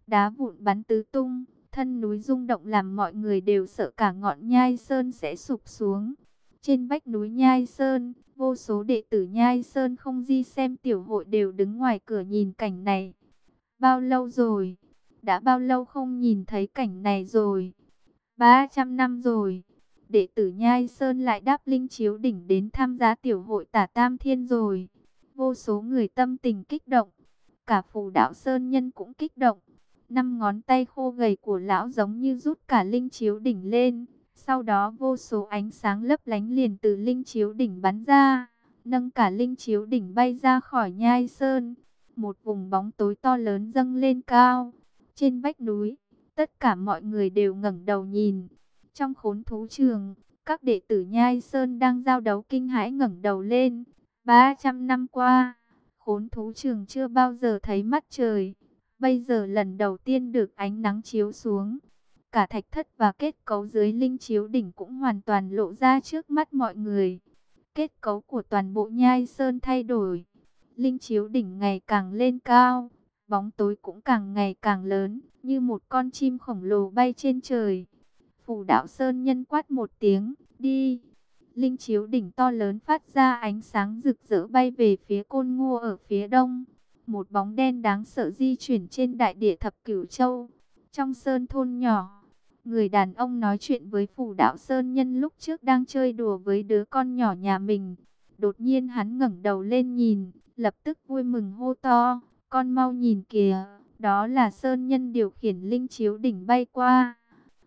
Đá vụn bắn tứ tung, thân núi rung động làm mọi người đều sợ cả ngọn Nhai Sơn sẽ sụp xuống. Trên vách núi Nhai Sơn, vô số đệ tử Nhai Sơn không di xem tiểu hội đều đứng ngoài cửa nhìn cảnh này. Bao lâu rồi? Đã bao lâu không nhìn thấy cảnh này rồi? 300 năm rồi. Đệ tử Nhai Sơn lại đáp linh chiếu đỉnh đến tham gia tiểu hội Tả Tam Thiên rồi. Vô số người tâm tình kích động. Cả Phù Đạo Sơn nhân cũng kích động. Năm ngón tay khô gầy của lão giống như rút cả linh chiếu đỉnh lên. Sau đó vô số ánh sáng lấp lánh liền từ linh chiếu đỉnh bắn ra, nâng cả linh chiếu đỉnh bay ra khỏi Nhai Sơn. Một vùng bóng tối to lớn dâng lên cao. Trên vách núi, tất cả mọi người đều ngẩng đầu nhìn. Trong khốn thú trường, các đệ tử Nhai Sơn đang giao đấu kinh hãi ngẩng đầu lên. 300 năm qua, khốn thú trường chưa bao giờ thấy mắt trời. Bây giờ lần đầu tiên được ánh nắng chiếu xuống. Cả thạch thất và kết cấu dưới linh chiếu đỉnh cũng hoàn toàn lộ ra trước mắt mọi người. Kết cấu của toàn bộ Nhai Sơn thay đổi. Linh chiếu đỉnh ngày càng lên cao, bóng tối cũng càng ngày càng lớn, như một con chim khổng lồ bay trên trời. Phù Đạo Sơn nhân quát một tiếng, đi. Linh chiếu đỉnh to lớn phát ra ánh sáng rực rỡ bay về phía Côn Ngô ở phía đông. Một bóng đen đáng sợ di chuyển trên đại địa thập cửu châu. Trong sơn thôn nhỏ, người đàn ông nói chuyện với Phù Đạo Sơn nhân lúc trước đang chơi đùa với đứa con nhỏ nhà mình. Đột nhiên hắn ngẩng đầu lên nhìn, lập tức vui mừng hô to, con mau nhìn kìa, đó là Sơn nhân điều khiển linh chiếu đỉnh bay qua.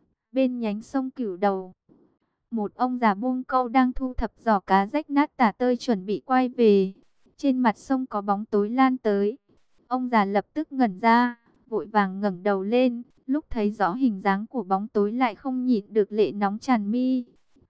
Bên nhánh sông Cửu Đầu, một ông già buông câu đang thu thập giỏ cá rách nát tả tơi chuẩn bị quay về. Trên mặt sông có bóng tối lan tới. Ông già lập tức ngẩn ra, vội vàng ngẩng đầu lên, lúc thấy rõ hình dáng của bóng tối lại không nhịn được lệ nóng tràn mi.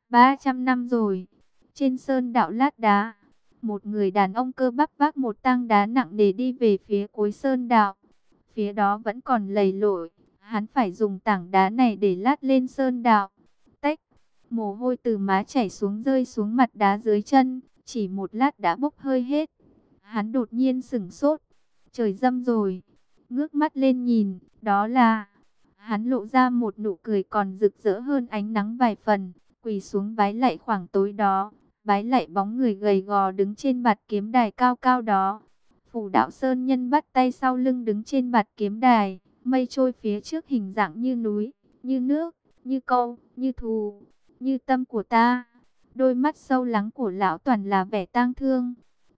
300 năm rồi, trên sơn đạo lát đá, một người đàn ông cơ bắp vác một tang đá nặng nề đi về phía cuối sơn đạo. Phía đó vẫn còn lầy lội, hắn phải dùng tảng đá này để lát lên sơn đạo. Tách, mồ hôi từ má chảy xuống rơi xuống mặt đá dưới chân, chỉ một lát đã bốc hơi hết. Hắn đột nhiên sửng sốt, trời dâm rồi, ngước mắt lên nhìn, đó là... Hắn lộ ra một nụ cười còn rực rỡ hơn ánh nắng vài phần, quỳ xuống vái lạy khoảng tối đó, vái lạy bóng người gầy gò đứng trên bạt kiếm đài cao cao đó. Phù Đạo Sơn nhân bắt tay sau lưng đứng trên bạt kiếm đài, mây trôi phía trước hình dạng như núi, như nước, như câu, như thù, như tâm của ta. Đôi mắt sâu lắng của lão toàn là vẻ tang thương.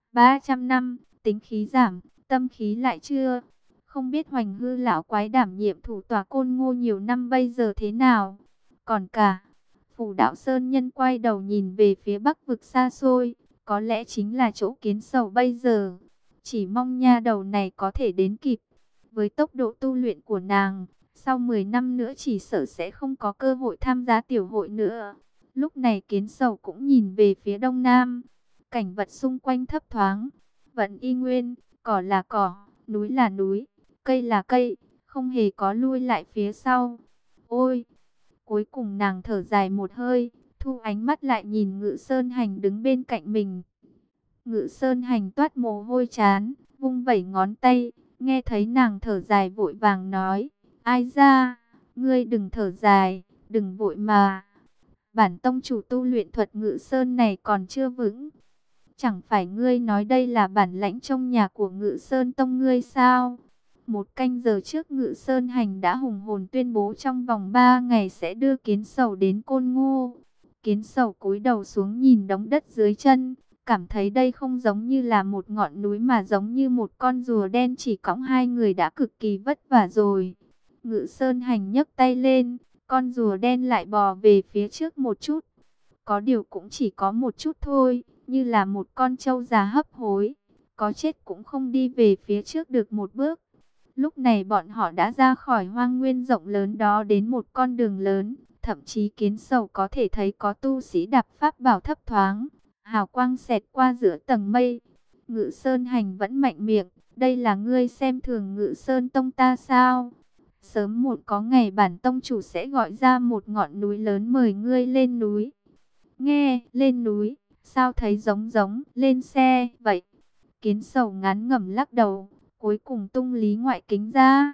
300 năm, tính khí giảm, tâm khí lại chưa. Không biết Hoành Hư lão quái đảm nhiệm thủ tọa Côn Ngô nhiều năm bây giờ thế nào. Còn cả, Phù Đạo Sơn nhân quay đầu nhìn về phía bắc vực xa xôi, có lẽ chính là chỗ Kiến Sầu bây giờ. Chỉ mong nha đầu này có thể đến kịp. Với tốc độ tu luyện của nàng, sau 10 năm nữa chỉ sợ sẽ không có cơ hội tham gia tiểu hội nữa. Lúc này Kiến Sầu cũng nhìn về phía đông nam. Cảnh vật xung quanh thấp thoáng, vẫn y nguyên, cỏ là cỏ, núi là núi, cây là cây, không hề có lui lại phía sau. Ôi! Cuối cùng nàng thở dài một hơi, thu ánh mắt lại nhìn Ngự Sơn Hành đứng bên cạnh mình. Ngự Sơn Hành toát mồ hôi chán, vung vẩy ngón tay, nghe thấy nàng thở dài vội vàng nói, ai ra, ngươi đừng thở dài, đừng vội mà. Bản tông chủ tu luyện thuật Ngự Sơn này còn chưa vững. Chẳng phải ngươi nói đây là bản lãnh trong nhà của Ngự Sơn Tông ngươi sao? Một canh giờ trước Ngự Sơn Hành đã hùng hồn tuyên bố trong vòng 3 ngày sẽ đưa Kiến Sầu đến Côn Ngô. Kiến Sầu cúi đầu xuống nhìn đống đất dưới chân, cảm thấy đây không giống như là một ngọn núi mà giống như một con rùa đen chỉ cõng hai người đã cực kỳ vất vả rồi. Ngự Sơn Hành nhấc tay lên, con rùa đen lại bò về phía trước một chút. Có điều cũng chỉ có một chút thôi, như là một con trâu già hấp hối, có chết cũng không đi về phía trước được một bước. Lúc này bọn họ đã ra khỏi hoang nguyên rộng lớn đó đến một con đường lớn, thậm chí Kiến Sầu có thể thấy có tu sĩ đạp pháp bảo thấp thoáng, hào quang xẹt qua giữa tầng mây. Ngự Sơn Hành vẫn mạnh miệng, đây là ngươi xem thường Ngự Sơn Tông ta sao? Sớm muộn có ngày bản tông chủ sẽ gọi ra một ngọn núi lớn mời ngươi lên núi. Nghe, lên núi, sao thấy giống lên xe vậy? Kiến Sầu ngán ngẩm lắc đầu, cuối cùng tung Lý Ngoại Kính ra,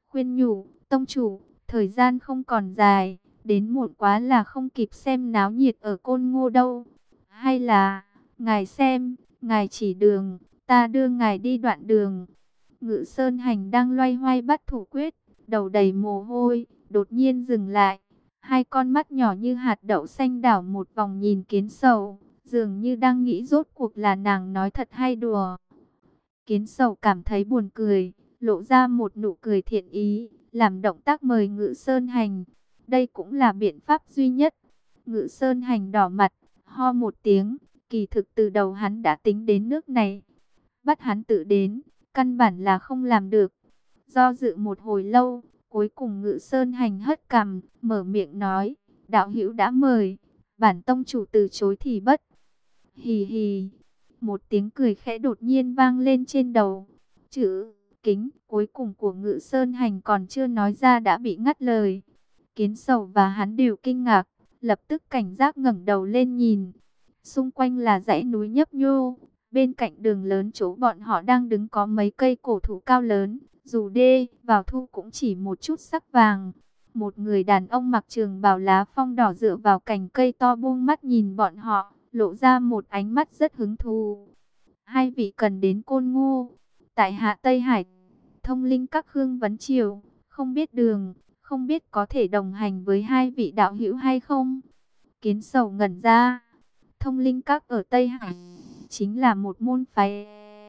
khuyên nhủ, tông chủ, thời gian không còn dài, đến muộn quá là không kịp xem náo nhiệt ở Côn Ngô đâu. Hay là, ngài xem, ngài chỉ đường, ta đưa ngài đi đoạn đường. Ngự Sơn Hành đang loay hoay bắt thủ quyết, đầu đầy mồ hôi, đột nhiên dừng lại. Hai con mắt nhỏ như hạt đậu xanh đảo một vòng nhìn Kiến Sầu, dường như đang nghĩ rốt cuộc là nàng nói thật hay đùa. Kiến Sầu cảm thấy buồn cười, lộ ra một nụ cười thiện ý, làm động tác mời Ngự Sơn Hành. Đây cũng là biện pháp duy nhất. Ngự Sơn Hành đỏ mặt, ho một tiếng, kỳ thực từ đầu hắn đã tính đến nước này. Bắt hắn tự đến, căn bản là không làm được. Do dự một hồi lâu, cuối cùng Ngự Sơn Hành hất cằm, mở miệng nói, đạo hữu đã mời, bản tông chủ từ chối thì bất. Hì hì, một tiếng cười khẽ đột nhiên vang lên trên đầu. Chữ kính cuối cùng của Ngự Sơn Hành còn chưa nói ra đã bị ngắt lời. Kiến Sầu và hắn đều kinh ngạc, lập tức cảnh giác ngẩng đầu lên nhìn. Xung quanh là dãy núi nhấp nhô, bên cạnh đường lớn chỗ bọn họ đang đứng có mấy cây cổ thụ cao lớn, dù đê vào thu cũng chỉ một chút sắc vàng. Một người đàn ông mặc trường bào lá phong đỏ dựa vào cành cây to buông mắt nhìn bọn họ, lộ ra một ánh mắt rất hứng thú. Hai vị cần đến Côn Ngô, tại hạ Tây Hải, Thông Linh Các Khương Vấn Triều, không biết đường, không biết có thể đồng hành với hai vị đạo hữu hay không? Kiến Sầu ngẩn ra. Thông Linh Các ở Tây Hải chính là một môn phái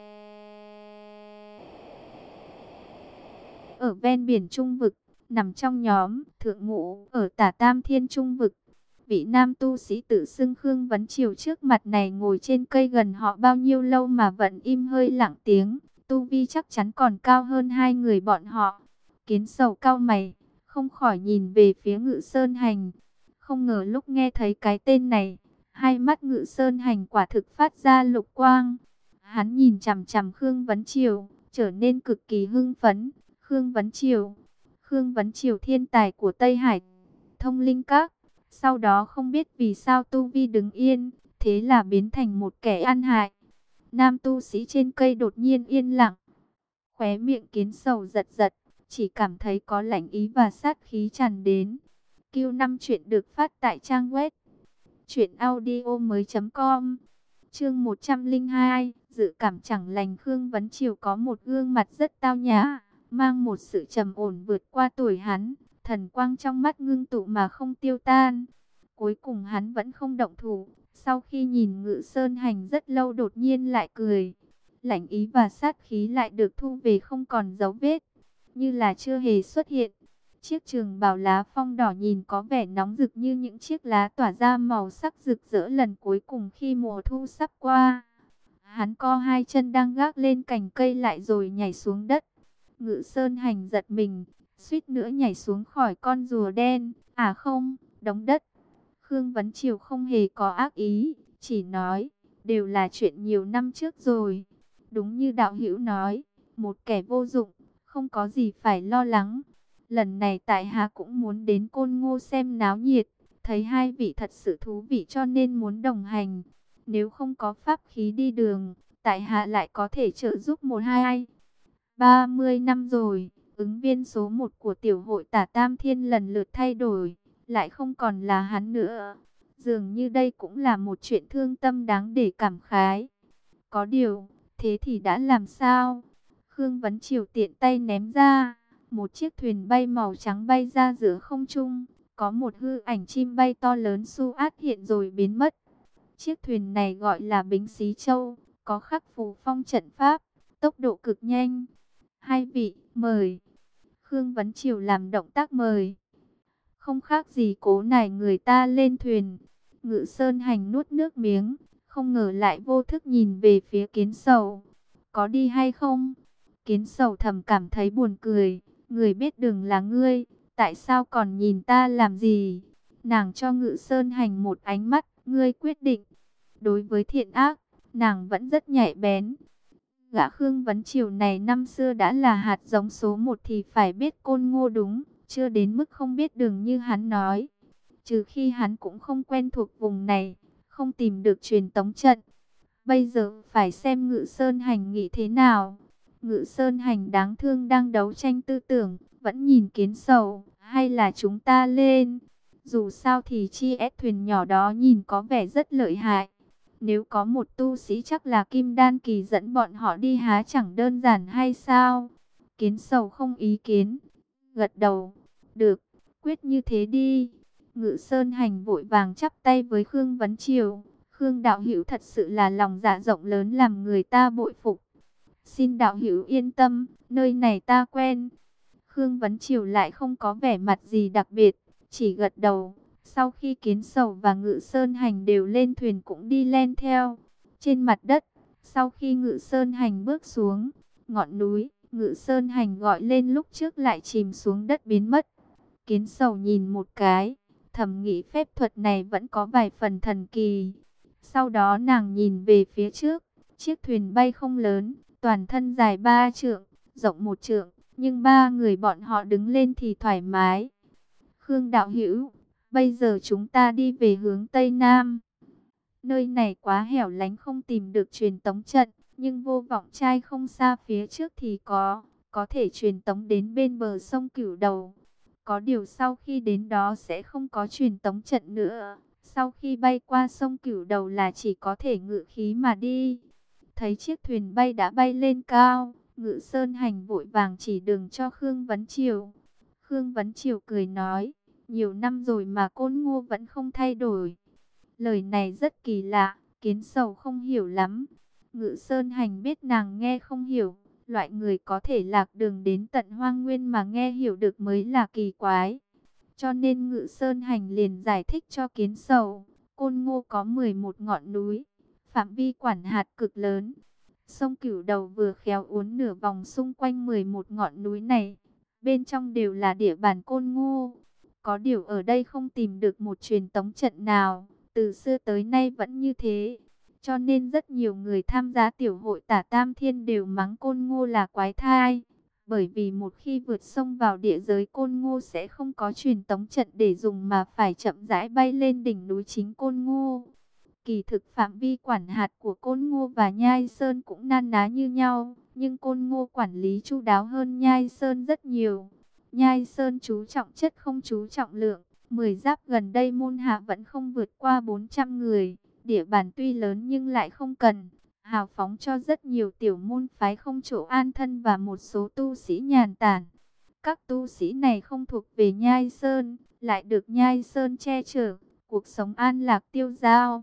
ở ven biển Trung Vực, nằm trong nhóm thượng ngũ ở Tả Tam Thiên Trung Vực. Vị nam tu sĩ tự xưng Khương Vấn Triều trước mặt này ngồi trên cây gần họ bao nhiêu lâu mà vẫn im hơi lặng tiếng, tu vi chắc chắn còn cao hơn hai người bọn họ. Kiến Sầu cau mày, không khỏi nhìn về phía Ngự Sơn Hành. Không ngờ lúc nghe thấy cái tên này, hai mắt Ngự Sơn Hành quả thực phát ra lục quang. Hắn nhìn chằm chằm Khương Vấn Triều, trở nên cực kỳ hưng phấn. Khương Vấn Triều, Khương Vấn Triều thiên tài của Tây Hải, Thông Linh Các. Sau đó không biết vì sao tu vi đứng yên, thế là biến thành một kẻ ăn hại. Nam tu sĩ trên cây đột nhiên yên lặng. Khóe miệng Kiến Sầu giật giật, chỉ cảm thấy có lạnh ý và sát khí tràn đến. Q5 chuyện được phát tại trang web truyệnaudiomoi.com. Chương 102, dự cảm chẳng lành. Khương Vấn Triều có một gương mặt rất tao nhã, mang một sự trầm ổn vượt qua tuổi hắn, thần quang trong mắt ngưng tụ mà không tiêu tan. Cuối cùng hắn vẫn không động thủ, sau khi nhìn Ngự Sơn Hành rất lâu đột nhiên lại cười. Lạnh ý và sát khí lại được thu về không còn dấu vết, như là chưa hề xuất hiện. Chiếc trường bào lá phong đỏ nhìn có vẻ nóng rực như những chiếc lá tỏa ra màu sắc rực rỡ lần cuối cùng khi mùa thu sắp qua. Hắn co hai chân đang gác lên cành cây lại rồi nhảy xuống đất. Ngự Sơn Hành giật mình, suýt nữa nhảy xuống khỏi con rùa đen. À không, đống đất. Khương Vấn Triều không hề có ác ý, chỉ nói, đều là chuyện nhiều năm trước rồi. Đúng như đạo hữu nói, một kẻ vô dụng, không có gì phải lo lắng. Lần này tại hạ cũng muốn đến Côn Ngô xem náo nhiệt, thấy hai vị thật sự thú vị cho nên muốn đồng hành. Nếu không có pháp khí đi đường, tại hạ lại có thể trợ giúp một hai. 30 năm rồi, ứng viên số 1 của tiểu hội Tả Tam Thiên lần lượt thay đổi, lại không còn là hắn nữa. Dường như đây cũng là một chuyện thương tâm đáng để cảm khái. Có điều, thế thì đã làm sao? Khương Vấn Triều tiện tay ném ra, một chiếc thuyền bay màu trắng bay ra giữa không trung, có một hư ảnh chim bay to lớn xu át hiện rồi biến mất. Chiếc thuyền này gọi là Bính Xí Châu, có khắc phù phong trận pháp, tốc độ cực nhanh. Hai vị, mời. Khương Vấn Triều làm động tác mời. Không khác gì cố nài người ta lên thuyền. Ngự Sơn Hành nuốt nước miếng, không ngờ lại vô thức nhìn về phía Kiến Sầu. Có đi hay không? Kiến Sầu thầm cảm thấy buồn cười. Người biết đường là ngươi, tại sao còn nhìn ta làm gì? Nàng cho Ngự Sơn Hành một ánh mắt, ngươi quyết định. Đối với thiện ác, nàng vẫn rất nhạy bén. Gã Khương Vấn Triều này năm xưa đã là hạt giống số 1 thì phải biết Côn Ngô đúng, chưa đến mức không biết đường như hắn nói. Trừ khi hắn cũng không quen thuộc vùng này, không tìm được truyền tống trận. Bây giờ phải xem Ngự Sơn Hành nghĩ thế nào. Ngự Sơn Hành đáng thương đang đấu tranh tư tưởng, vẫn nhìn Kiến Sầu, hay là chúng ta lên? Dù sao thì chi ép thuyền nhỏ đó nhìn có vẻ rất lợi hại. Nếu có một tu sĩ chắc là Kim Đan Kỳ dẫn bọn họ đi há chẳng đơn giản hay sao? Kiến Sầu không ý kiến, gật đầu. Được, quyết như thế đi. Ngự Sơn Hành vội vàng chắp tay với Khương Vấn Triều. Khương đạo hữu thật sự là lòng dạ rộng lớn làm người ta bội phục. Xin đạo hữu yên tâm, nơi này ta quen. Khương Vấn Triều lại không có vẻ mặt gì đặc biệt, chỉ gật đầu. Sau khi Kiến Sầu và Ngự Sơn Hành đều lên thuyền cũng đi len theo. Trên mặt đất, sau khi Ngự Sơn Hành bước xuống, ngọn núi, Ngự Sơn Hành gọi lên lúc trước lại chìm xuống đất biến mất. Kiến Sầu nhìn một cái, thầm nghĩ phép thuật này vẫn có vài phần thần kỳ. Sau đó nàng nhìn về phía trước, chiếc thuyền bay không lớn, toàn thân dài 3 trượng, rộng 1 trượng, nhưng ba người bọn họ đứng lên thì thoải mái. Khương đạo hữu, bây giờ chúng ta đi về hướng Tây Nam. Nơi này quá hẻo lánh không tìm được truyền tống trận, nhưng Vô Vọng Trai không xa phía trước thì có thể truyền tống đến bên bờ sông Cửu Đầu. Có điều sau khi đến đó sẽ không có truyền tống trận nữa. Sau khi bay qua sông Cửu Đầu là chỉ có thể ngự khí mà đi. Thấy chiếc thuyền bay đã bay lên cao, Ngự Sơn Hành vội vàng chỉ đường cho Khương Vấn Triều. Khương Vấn Triều cười nói, nhiều năm rồi mà Côn Ngô vẫn không thay đổi. Lời này rất kỳ lạ, Kiến Sầu không hiểu lắm. Ngự Sơn Hành biết nàng nghe không hiểu, loại người có thể lạc đường đến tận hoang nguyên mà nghe hiểu được mới là kỳ quái. Cho nên Ngự Sơn Hành liền giải thích cho Kiến Sầu, Côn Ngô có 11 ngọn núi, phạm vi quản hạt cực lớn. Sông Cửu Đầu vừa khéo uốn nửa vòng xung quanh 11 ngọn núi này, bên trong đều là địa bàn Côn Ngô. Có điều ở đây không tìm được một truyền tống trận nào, từ xưa tới nay vẫn như thế. Cho nên rất nhiều người tham gia tiểu hội Tả Tam Thiên đều mắng Côn Ngô là quái thai. Bởi vì một khi vượt sông vào địa giới Côn Ngô sẽ không có truyền tống trận để dùng mà phải chậm rãi bay lên đỉnh núi chính Côn Ngô. Kỳ thực phạm vi quản hạt của Côn Ngô và Nhai Sơn cũng nan ná như nhau, nhưng Côn Ngô quản lý chu đáo hơn Nhai Sơn rất nhiều. Nhai Sơn chú trọng chất không chú trọng lượng, 10 giáp gần đây môn hạ vẫn không vượt qua 400 người, địa bàn tuy lớn nhưng lại không cần hào phóng cho rất nhiều tiểu môn phái không chỗ an thân và một số tu sĩ nhàn tản. Các tu sĩ này không thuộc về Nhai Sơn, lại được Nhai Sơn che chở, cuộc sống an lạc tiêu dao.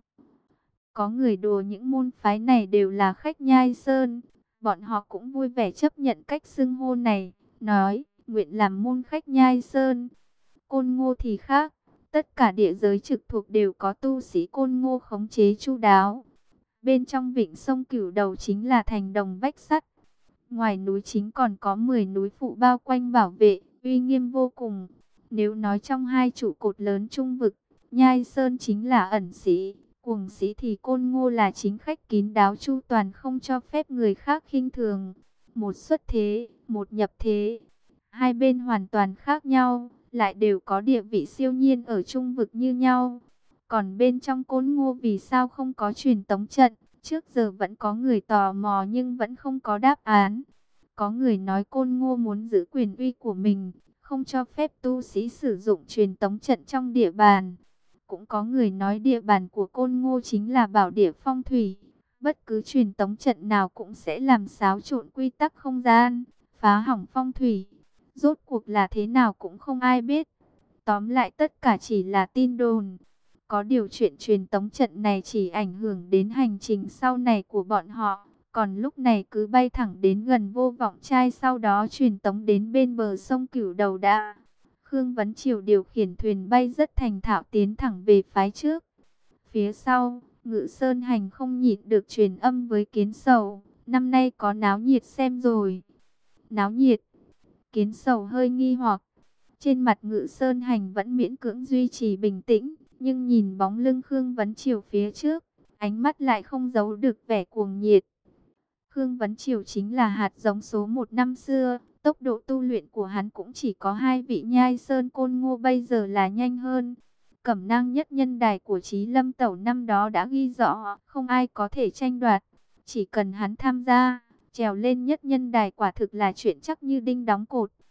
Có người đùa những môn phái này đều là khách Nhai Sơn, bọn họ cũng vui vẻ chấp nhận cách xưng hô này, nói nguyện làm môn khách Nhai Sơn. Côn Ngô thì khác, tất cả địa giới trực thuộc đều có tu sĩ Côn Ngô khống chế chu đáo. Bên trong vịnh sông Cửu Đầu chính là thành đồng vách sắt. Ngoài núi chính còn có 10 núi phụ bao quanh bảo vệ, uy nghiêm vô cùng. Nếu nói trong hai trụ cột lớn trung vực, Nhai Sơn chính là ẩn sĩ, cuồng sĩ thì Côn Ngô là chính khách kín đáo chu toàn không cho phép người khác khinh thường. Một xuất thế, một nhập thế. Hai bên hoàn toàn khác nhau, lại đều có địa vị siêu nhiên ở trung vực như nhau. Còn bên trong Côn Ngô vì sao không có truyền tống trận? Trước giờ vẫn có người tò mò nhưng vẫn không có đáp án. Có người nói Côn Ngô muốn giữ quyền uy của mình, không cho phép tu sĩ sử dụng truyền tống trận trong địa bàn. Cũng có người nói địa bàn của Côn Ngô chính là bảo địa phong thủy. Bất cứ truyền tống trận nào cũng sẽ làm xáo trộn quy tắc không gian, phá hỏng phong thủy. Rốt cuộc là thế nào cũng không ai biết. Tóm lại tất cả chỉ là tin đồn. Có điều chuyện truyền tống trận này chỉ ảnh hưởng đến hành trình sau này của bọn họ. Còn lúc này cứ bay thẳng đến gần Vô Vọng Trai, sau đó truyền tống đến bên bờ sông Cửu Đầu đã. Khương Vấn Triều điều khiển thuyền bay rất thành thạo tiến thẳng về phái trước. Phía sau, Ngự Sơn Hành không nhịn được truyền âm với Kiến Sầu. Năm nay có náo nhiệt xem rồi. Náo nhiệt. Kiến Sầu hơi nghi hoặc. Trên mặt Ngự Sơn Hành vẫn miễn cưỡng duy trì bình tĩnh, nhưng nhìn bóng lưng Khương Vấn Triều phía trước, ánh mắt lại không giấu được vẻ cuồng nhiệt. Khương Vấn Triều chính là hạt giống số 1 năm xưa, tốc độ tu luyện của hắn cũng chỉ có 2 vị Nhai Sơn Côn Ngô bây giờ là nhanh hơn. Cẩm nang nhất nhân đài của Chí Lâm Tẩu năm đó đã ghi rõ, không ai có thể tranh đoạt. Chỉ cần hắn tham gia, trèo lên nhất nhân đài quả thực là chuyện chắc như đinh đóng cột.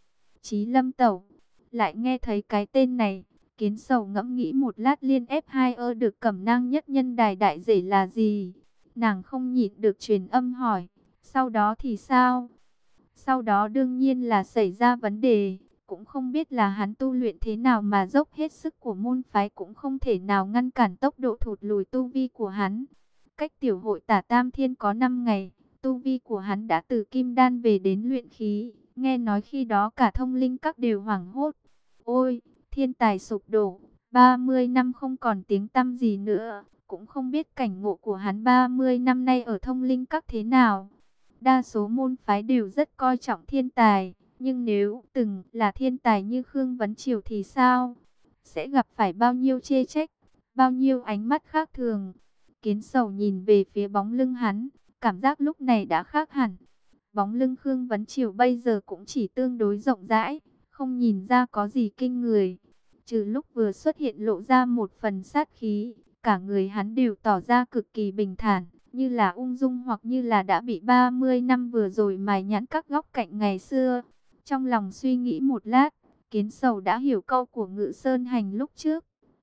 Chí Lâm Tẩu. Lại nghe thấy cái tên này, Kiến Sầu ngẫm nghĩ một lát liên ép hai ơ được Cẩm Nang nhất nhân đài đại rể là gì. Nàng không nhịn được truyền âm hỏi, sau đó thì sao? Sau đó đương nhiên là xảy ra vấn đề, cũng không biết là hắn tu luyện thế nào mà dốc hết sức của môn phái cũng không thể nào ngăn cản tốc độ thụt lùi tu vi của hắn. Cách tiểu hội Tả Tam Thiên có 5 ngày, tu vi của hắn đã từ kim đan về đến luyện khí, nghe nói khi đó cả Thông Linh Các đều hoảng hốt. Ôi, thiên tài sụp đổ, 30 năm không còn tiếng tăm gì nữa, cũng không biết cảnh ngộ của hắn 30 năm nay ở Thông Linh Các thế nào. Đa số môn phái đều rất coi trọng thiên tài, nhưng nếu từng là thiên tài như Khương Vấn Triều thì sao? Sẽ gặp phải bao nhiêu chê trách, bao nhiêu ánh mắt khác thường. Kiến Sầu nhìn về phía bóng lưng hắn, cảm giác lúc này đã khác hẳn. Bóng lưng Khương Vấn Triều bây giờ cũng chỉ tương đối rộng rãi, không nhìn ra có gì kinh người. Trừ lúc vừa xuất hiện lộ ra một phần sát khí, cả người hắn đều tỏ ra cực kỳ bình thản, như là ung dung hoặc như là đã bị 30 năm vừa rồi mài nhẵn các góc cạnh ngày xưa. Trong lòng suy nghĩ một lát, Kiến Sầu đã hiểu câu của Ngự Sơn Hành lúc trước.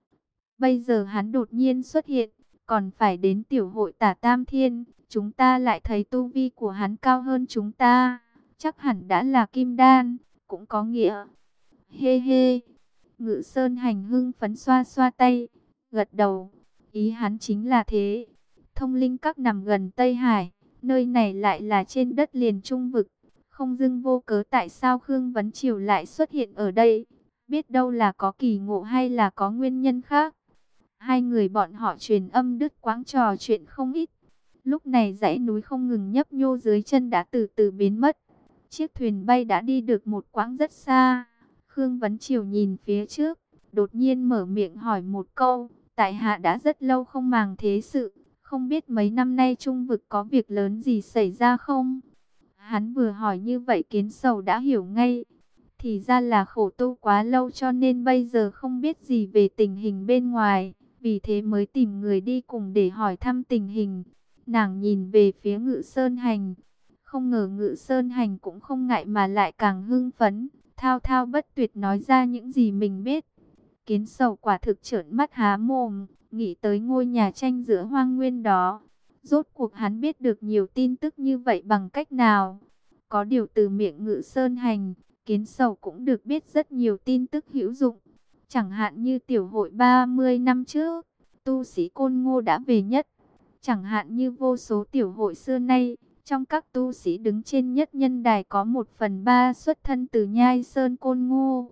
Bây giờ hắn đột nhiên xuất hiện, còn phải đến tiểu hội Tả Tam Thiên, chúng ta lại thấy tu vi của hắn cao hơn chúng ta, chắc hẳn đã là kim đan, cũng có nghĩa. Hê hê, Ngự Sơn Hành hưng phấn xoa xoa tay, gật đầu, ý hắn chính là thế. Thông Linh Các nằm gần Tây Hải, nơi này lại là trên đất liền Trung Vực. Không dưng vô cớ tại sao Khương Vấn Triều lại xuất hiện ở đây, biết đâu là có kỳ ngộ hay là có nguyên nhân khác. Hai người bọn họ truyền âm đứt quãng trò chuyện không ít. Lúc này dãy núi không ngừng nhấp nhô dưới chân đã từ từ biến mất. Chiếc thuyền bay đã đi được một quãng rất xa. Khương Vấn Triều nhìn phía trước, đột nhiên mở miệng hỏi một câu. Tại hạ đã rất lâu không màng thế sự, không biết mấy năm nay Trung Vực có việc lớn gì xảy ra không? Hắn vừa hỏi như vậy Kiến Sầu đã hiểu ngay. Thì ra là khổ tu quá lâu cho nên bây giờ không biết gì về tình hình bên ngoài. Vì thế mới tìm người đi cùng để hỏi thăm tình hình. Nàng nhìn về phía Ngự Sơn Hành. Không ngờ Ngự Sơn Hành cũng không ngại mà lại càng hưng phấn. Thao thao bất tuyệt nói ra những gì mình biết. Kiến Sầu quả thực trợn mắt há mồm, nghĩ tới ngôi nhà tranh giữa hoang nguyên đó. Rốt cuộc hắn biết được nhiều tin tức như vậy bằng cách nào? Có điều từ miệng Ngự Sơn Hành, Kiến Sầu cũng được biết rất nhiều tin tức hữu dụng. Chẳng hạn như tiểu hội 30 năm trước, tu sĩ Côn Ngô đã về nhất. Chẳng hạn như vô số tiểu hội xưa nay, trong các tu sĩ đứng trên nhất nhân đài có 1/3 xuất thân từ Nhai Sơn Côn Ngô.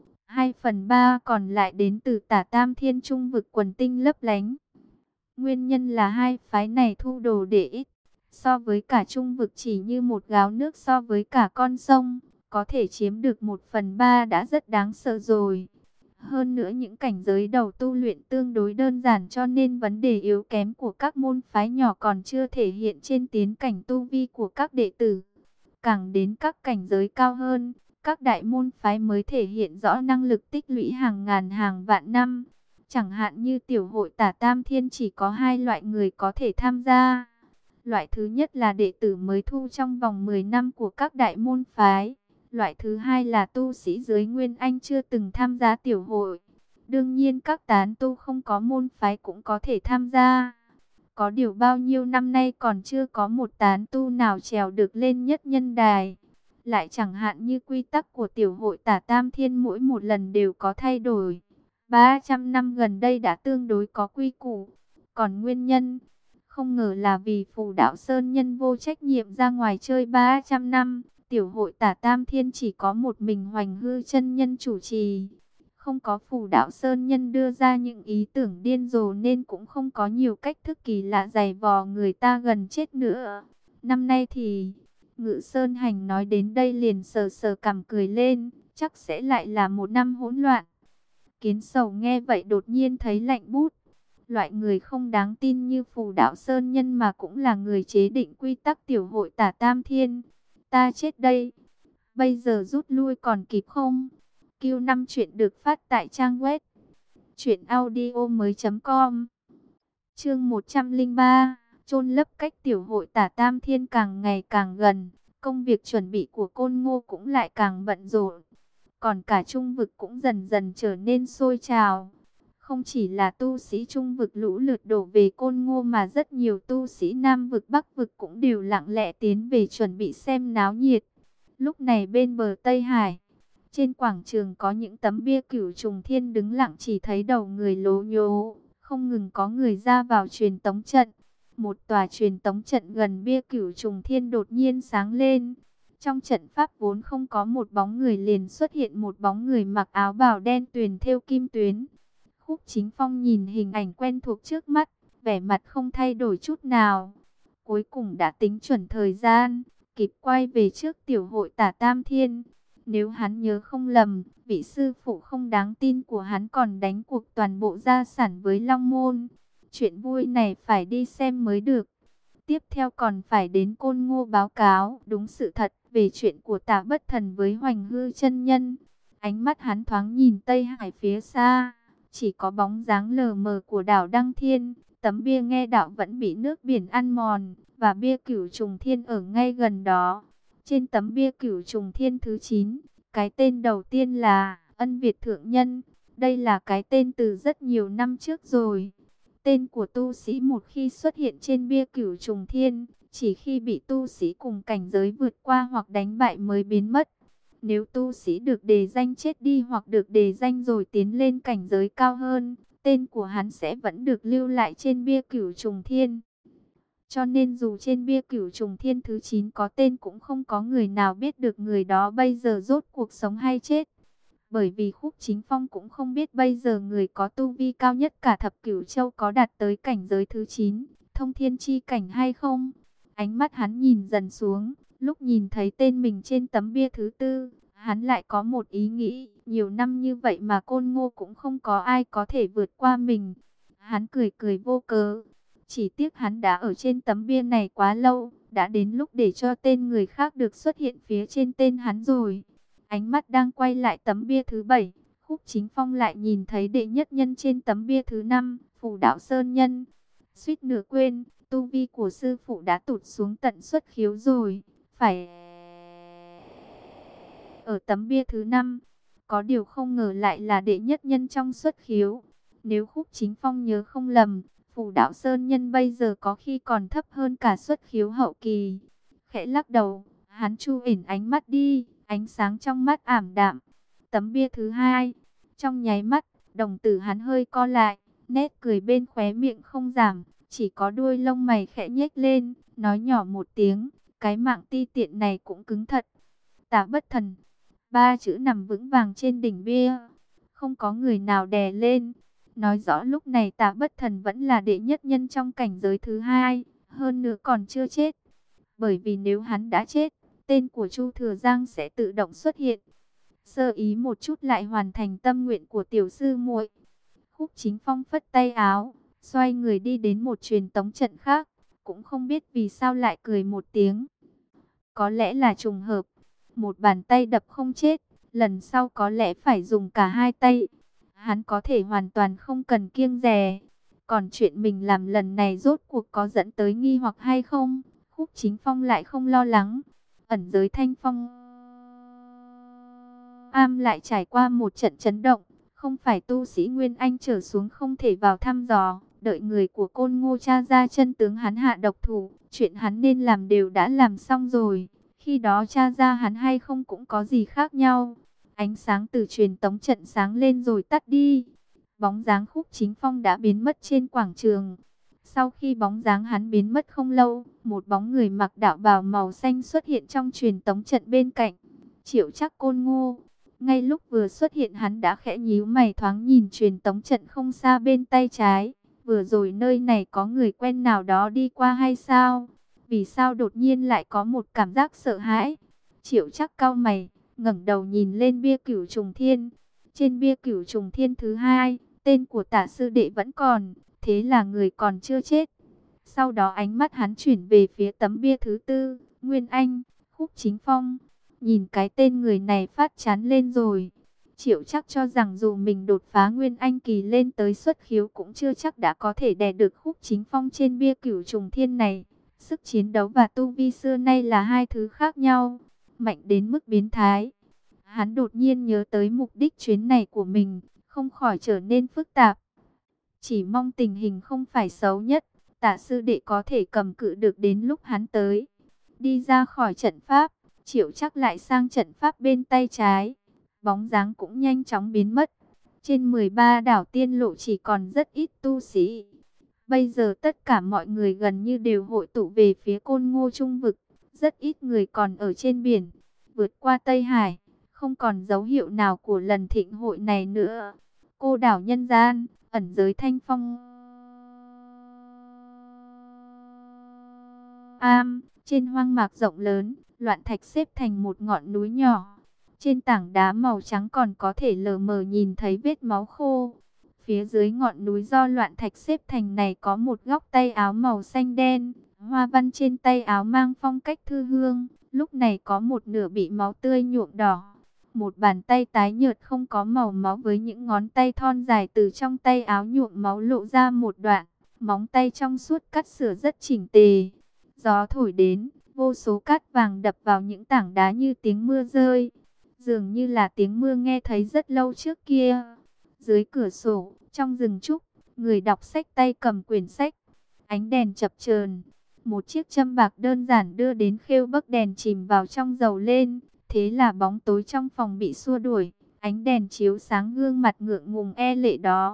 2/3 còn lại đến từ Tả Tam Thiên Trung Vực quần tinh lấp lánh. Nguyên nhân là hai phái này thu đồ để ít, so với cả Trung Vực chỉ như một gáo nước so với cả con sông, có thể chiếm được 1/3 đã rất đáng sợ rồi. Hơn nữa những cảnh giới đầu tu luyện tương đối đơn giản cho nên vấn đề yếu kém của các môn phái nhỏ còn chưa thể hiện trên tiến cảnh tu vi của các đệ tử. Càng đến các cảnh giới cao hơn, các đại môn phái mới thể hiện rõ năng lực tích lũy hàng ngàn hàng vạn năm. Chẳng hạn như tiểu hội Tả Tam Thiên chỉ có hai loại người có thể tham gia. Loại thứ nhất là đệ tử mới thu trong vòng 10 năm của các đại môn phái. Loại thứ hai là tu sĩ dưới Nguyên Anh chưa từng tham gia tiểu hội. Đương nhiên các tán tu không có môn phái cũng có thể tham gia. Có điều bao nhiêu năm nay còn chưa có một tán tu nào trèo được lên nhất nhân đài. Lại chẳng hạn như quy tắc của tiểu hội Tả Tam Thiên mỗi một lần đều có thay đổi. 300 năm gần đây đã tương đối có quy củ. Còn nguyên nhân, không ngờ là vì Phù Đạo Sơn nhân vô trách nhiệm ra ngoài chơi 300 năm. Tiểu hội Tả Tam Thiên chỉ có một mình Hoành Hư chân nhân chủ trì. Không có Phù Đạo Sơn nhân đưa ra những ý tưởng điên rồ nên cũng không có nhiều cách thức kỳ lạ giày vò người ta gần chết nữa. Năm nay thì Ngự Sơn Hành nói đến đây liền sờ sờ cằm cười lên, chắc sẽ lại là một năm hỗn loạn. Kiến Sầu nghe vậy đột nhiên thấy lạnh bút. Loại người không đáng tin như Phù Đạo Sơn nhân mà cũng là người chế định quy tắc tiểu hội Tả Tam Thiên. Ta chết đây. Bây giờ rút lui còn kịp không? Q5 chuyện được phát tại trang web truyệnaudiomoi.com. Chương 103, chôn lấp cách tiểu hội Tả Tam Thiên càng ngày càng gần, công việc chuẩn bị của Côn Ngô cũng lại càng bận rộn. Còn cả trung vực cũng dần dần trở nên sôi trào. Không chỉ là tu sĩ trung vực lũ lượt đổ về Côn Ngô mà rất nhiều tu sĩ nam vực bắc vực cũng đều lặng lẽ tiến về chuẩn bị xem náo nhiệt. Lúc này bên bờ Tây Hải, trên quảng trường có những tấm bia Cửu Trùng Thiên đứng lặng, chỉ thấy đầu người lố nhố, không ngừng có người ra vào truyền tống trận. Một tòa truyền tống trận gần bia Cửu Trùng Thiên đột nhiên sáng lên. Trong trận pháp vốn không có một bóng người, liền xuất hiện một bóng người mặc áo bào đen tuyền thêu kim tuyến. Khúc Chính Phong nhìn hình ảnh quen thuộc trước mắt, vẻ mặt không thay đổi chút nào. Cuối cùng đã tính chuẩn thời gian, kịp quay về trước tiểu hội Tả Tam Thiên. Nếu hắn nhớ không lầm, vị sư phụ không đáng tin của hắn còn đánh cuộc toàn bộ gia sản với Long Môn. Chuyện vui này phải đi xem mới được. Tiếp theo còn phải đến Côn Ngô báo cáo đúng sự thật về chuyện của Tả Bất Thần với Hoành Hư chân nhân. Ánh mắt hắn thoáng nhìn Tây Hải phía xa, chỉ có bóng dáng lờ mờ của đảo Đăng Thiên. Tấm bia nghe đạo vẫn bị nước biển ăn mòn, và bia Cửu Trùng Thiên ở ngay gần đó. Trên tấm bia Cửu Trùng Thiên thứ 9, cái tên đầu tiên là Ân Việt Thượng Nhân. Đây là cái tên từ rất nhiều năm trước rồi. Tên của tu sĩ một khi xuất hiện trên bia Cửu Trùng Thiên, chỉ khi bị tu sĩ cùng cảnh giới vượt qua hoặc đánh bại mới biến mất. Nếu tu sĩ được đề danh chết đi hoặc được đề danh rồi tiến lên cảnh giới cao hơn, tên của hắn sẽ vẫn được lưu lại trên bia Cửu Trùng Thiên. Cho nên dù trên bia Cửu Trùng Thiên thứ 9 có tên, cũng không có người nào biết được người đó bây giờ rốt cuộc sống hay chết. Bởi vì Khúc Chính Phong cũng không biết bây giờ người có tu vi cao nhất cả thập cửu châu có đạt tới cảnh giới thứ 9, thông thiên chi cảnh hay không. Ánh mắt hắn nhìn dần xuống, lúc nhìn thấy tên mình trên tấm bia thứ 4, hắn lại có một ý nghĩ, nhiều năm như vậy mà Côn Ngô cũng không có ai có thể vượt qua mình. Hắn cười cười vô cớ, chỉ tiếc hắn đã ở trên tấm bia này quá lâu, đã đến lúc để cho tên người khác được xuất hiện phía trên tên hắn rồi. Ánh mắt đang quay lại tấm bia thứ 7, Khúc Chính Phong lại nhìn thấy đệ nhất nhân trên tấm bia thứ 5, Phù Đạo Sơn Nhân. Suýt nửa quên, tu vi của sư phụ đã tụt xuống tận xuất khiếu rồi, phải ở tấm bia thứ 5. Có điều không ngờ lại là đệ nhất nhân trong xuất khiếu. Nếu Khúc Chính Phong nhớ không lầm, Phù Đạo Sơn Nhân bây giờ có khi còn thấp hơn cả xuất khiếu hậu kỳ. Khẽ lắc đầu, hắn chu ẩn ánh mắt đi, ánh sáng trong mắt ảm đạm. Tấm bia thứ 2, trong nháy mắt, đồng tử hắn hơi co lại, nét cười bên khóe miệng không giảm, chỉ có đuôi lông mày khẽ nhếch lên, nói nhỏ một tiếng, cái mạng ti tiện này cũng cứng thật. Tả Bất Thần, 3 chữ nằm vững vàng trên đỉnh bia, không có người nào đè lên. Nói rõ lúc này Tả Bất Thần vẫn là đệ nhất nhân trong cảnh giới thứ 2, hơn nữa còn chưa chết. Bởi vì nếu hắn đã chết, tên của Chu Thừa Giang sẽ tự động xuất hiện. Sơ ý một chút lại hoàn thành tâm nguyện của tiểu sư muội. Khúc Chính Phong phất tay áo, xoay người đi đến một truyền tống trận khác, cũng không biết vì sao lại cười một tiếng. Có lẽ là trùng hợp, một bàn tay đập không chết, lần sau có lẽ phải dùng cả hai tay. Hắn có thể hoàn toàn không cần kiêng dè. Còn chuyện mình làm lần này rốt cuộc có dẫn tới nghi hoặc hay không, Khúc Chính Phong lại không lo lắng. Ẩn giới Thanh Phong Am lại trải qua một trận chấn động, không phải tu sĩ Nguyên Anh trở xuống không thể vào thăm dò, đợi người của Côn Ngô tra ra chân tướng hắn hạ độc thủ, chuyện hắn nên làm đều đã làm xong rồi, khi đó tra ra hắn hay không cũng có gì khác nhau. Ánh sáng từ truyền tống trận sáng lên rồi tắt đi, bóng dáng Khúc Chính Phong đã biến mất trên quảng trường. Sau khi bóng dáng hắn biến mất không lâu, một bóng người mặc đạo bào màu xanh xuất hiện trong truyền tống trận bên cạnh. Triệu Trác Côn Ngô. Ngay lúc vừa xuất hiện hắn đã khẽ nhíu mày, thoáng nhìn truyền tống trận không xa bên tay trái. Vừa rồi nơi này có người quen nào đó đi qua hay sao? Vì sao đột nhiên lại có một cảm giác sợ hãi? Triệu Trác cau mày, ngẩng đầu nhìn lên bia Cửu Trùng Thiên. Trên bia Cửu Trùng Thiên thứ 2, tên của Tả sư đệ vẫn còn, thế là người còn chưa chết. Sau đó ánh mắt hắn chuyển về phía tấm bia thứ 4, Nguyên Anh, Khúc Chính Phong. Nhìn cái tên người này phát chán lên rồi. Triệu Trác cho rằng dù mình đột phá Nguyên Anh kỳ lên tới xuất khiếu cũng chưa chắc đã có thể đè được Khúc Chính Phong trên bia Cửu Trùng Thiên này. Sức chiến đấu và tu vi xưa nay là hai thứ khác nhau, mạnh đến mức biến thái. Hắn đột nhiên nhớ tới mục đích chuyến này của mình, không khỏi trở nên phức tạp. Chỉ mong tình hình không phải xấu nhất, Tả sư đệ có thể cầm cự được đến lúc hắn tới. Đi ra khỏi trận pháp, Triệu Chắc lại sang trận pháp bên tay trái. Bóng dáng cũng nhanh chóng biến mất. Trên 13 đảo tiên lộ chỉ còn rất ít tu sĩ. Bây giờ tất cả mọi người gần như đều hội tụ về phía Côn Ngô Trung vực. Rất ít người còn ở trên biển. Vượt qua Tây Hải, không còn dấu hiệu nào của lần thịnh hội này nữa. Cô đảo nhân gian, ẩn giới Thanh Phong Am, trên hoang mạc rộng lớn, loạn thạch xếp thành một ngọn núi nhỏ. Trên tảng đá màu trắng còn có thể lờ mờ nhìn thấy vết máu khô. Phía dưới ngọn núi do loạn thạch xếp thành này có một góc tay áo màu xanh đen. Hoa văn trên tay áo mang phong cách thư hương, lúc này có một nửa bị máu tươi nhuộm đỏ. Một bàn tay tái nhợt không có màu máu với những ngón tay thon dài từ trong tay áo nhuộm máu lộ ra một đoạn. Móng tay trong suốt cắt sửa rất chỉnh tề. Gió thổi đến, vô số cát vàng đập vào những tảng đá như tiếng mưa rơi. Dường như là tiếng mưa nghe thấy rất lâu trước kia. Dưới cửa sổ, trong rừng trúc, người đọc sách tay cầm quyển sách. Ánh đèn chập chờn, một chiếc châm bạc đơn giản đưa đến khêu bấc đèn chìm vào trong dầu lên. Thế là bóng tối trong phòng bị xua đuổi. Ánh đèn chiếu sáng gương mặt ngượng ngùng e lệ đó.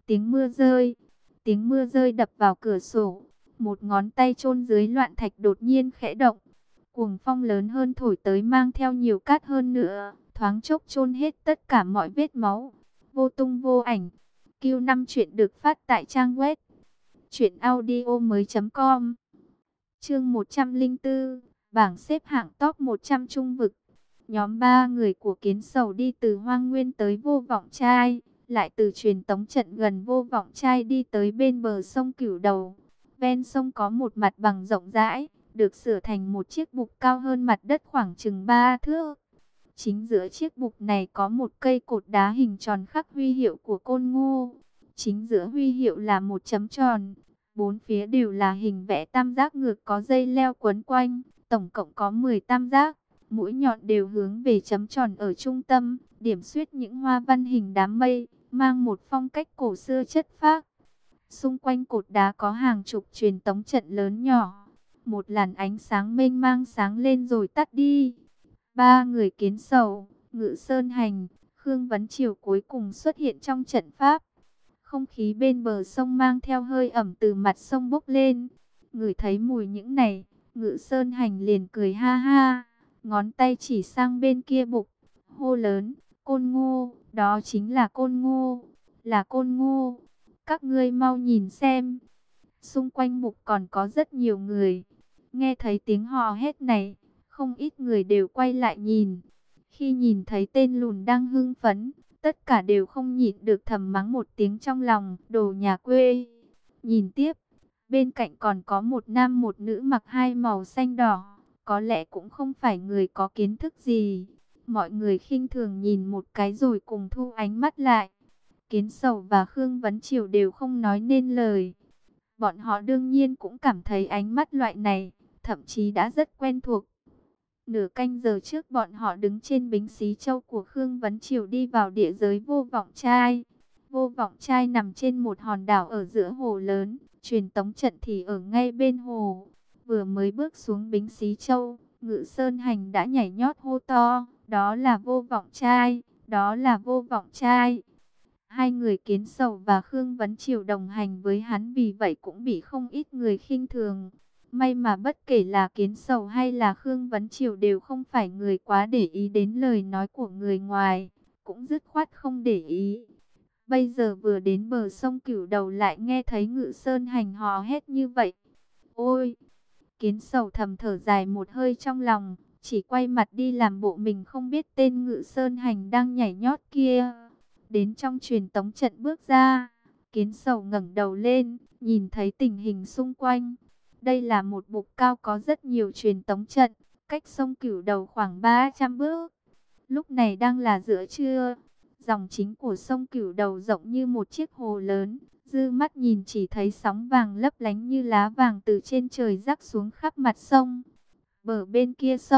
Tiếng mưa rơi đập vào cửa sổ. Một ngón tay chôn dưới loạn thạch đột nhiên khẽ động. Cuồng phong lớn hơn thổi tới mang theo nhiều cát hơn nữa. Thoáng chốc chôn hết tất cả mọi vết máu. Vô tung vô ảnh. Q5 chuyện được phát tại trang web truyệnaudiomoi.com. Chương 104, bảng xếp hạng top 100 trung vực. Nhóm 3 người của Kiến Sầu đi từ Hoang Nguyên tới Vô Vọng Trai, lại từ truyền tống trận gần Vô Vọng Trai đi tới bên bờ sông Cửu Đầu. Ven sông có một mặt bằng rộng rãi, được sửa thành một chiếc bục cao hơn mặt đất khoảng chừng 3 thước. Chính giữa chiếc bục này có một cây cột đá hình tròn khắc huy hiệu của Côn Ngô. Chính giữa huy hiệu là một chấm tròn, bốn phía đều là hình vẽ tam giác ngược có dây leo quấn quanh, tổng cộng có 10 tam giác. Mũi nhọn đều hướng về chấm tròn ở trung tâm, điểm xuyết những hoa văn hình đám mây, mang một phong cách cổ xưa chất phác. Xung quanh cột đá có hàng chục truyền tống trận lớn nhỏ. Một làn ánh sáng mênh mang sáng lên rồi tắt đi. Ba người Kiến Sầu, Ngự Sơn Hành, Khương Vấn Triều cuối cùng xuất hiện trong trận pháp. Không khí bên bờ sông mang theo hơi ẩm từ mặt sông bốc lên. Ngửi thấy mùi những này, Ngự Sơn Hành liền cười ha ha. Ngón tay chỉ sang bên kia bục, hô lớn, Côn Ngô, đó chính là Côn Ngô, là Côn Ngô, các ngươi mau nhìn xem. Xung quanh bục còn có rất nhiều người, nghe thấy tiếng hò hét này, không ít người đều quay lại nhìn. Khi nhìn thấy tên lùn đang hưng phấn, tất cả đều không nhịn được thầm mắng một tiếng trong lòng, đồ nhà quê. Nhìn tiếp, bên cạnh còn có một nam một nữ mặc hai màu xanh đỏ. Có lẽ cũng không phải người có kiến thức gì. Mọi người khinh thường nhìn một cái rồi cùng thu ánh mắt lại. Kiến Sầu và Khương Vấn Triều đều không nói nên lời. Bọn họ đương nhiên cũng cảm thấy ánh mắt loại này, thậm chí đã rất quen thuộc. Nửa canh giờ trước bọn họ đứng trên bính xí châu của Khương Vấn Triều đi vào địa giới Vô Vọng Trai. Vô Vọng Trai nằm trên một hòn đảo ở giữa hồ lớn, truyền tống trận thì ở ngay bên hồ. Vừa mới bước xuống bính xí châu, Ngự Sơn Hành đã nhảy nhót hô to, đó là Vô Vọng Trai, đó là Vô Vọng Trai. Hai người Kiến Sầu và Khương Vấn Triều đồng hành với hắn, vì vậy cũng bị không ít người khinh thường. May mà bất kể là Kiến Sầu hay là Khương Vấn Triều đều không phải người quá để ý đến lời nói của người ngoài, cũng dứt khoát không để ý. Bây giờ vừa đến bờ sông Cửu Đầu lại nghe thấy Ngự Sơn Hành hò hét như vậy. Ôi! Kiến Sầu thầm thở dài một hơi trong lòng, chỉ quay mặt đi làm bộ mình không biết tên Ngự Sơn Hành đang nhảy nhót kia. Đến trong truyền tống trận bước ra, Kiến Sầu ngẩng đầu lên, nhìn thấy tình hình xung quanh. Đây là một bục cao có rất nhiều truyền tống trận, cách sông Cửu Đầu khoảng 300 bước. Lúc này đang là giữa trưa, dòng chính của sông Cửu Đầu rộng như một chiếc hồ lớn. Dư mắt nhìn chỉ thấy sóng vàng lấp lánh như lá vàng từ trên trời rắc xuống khắp mặt sông. Bờ bên kia sông,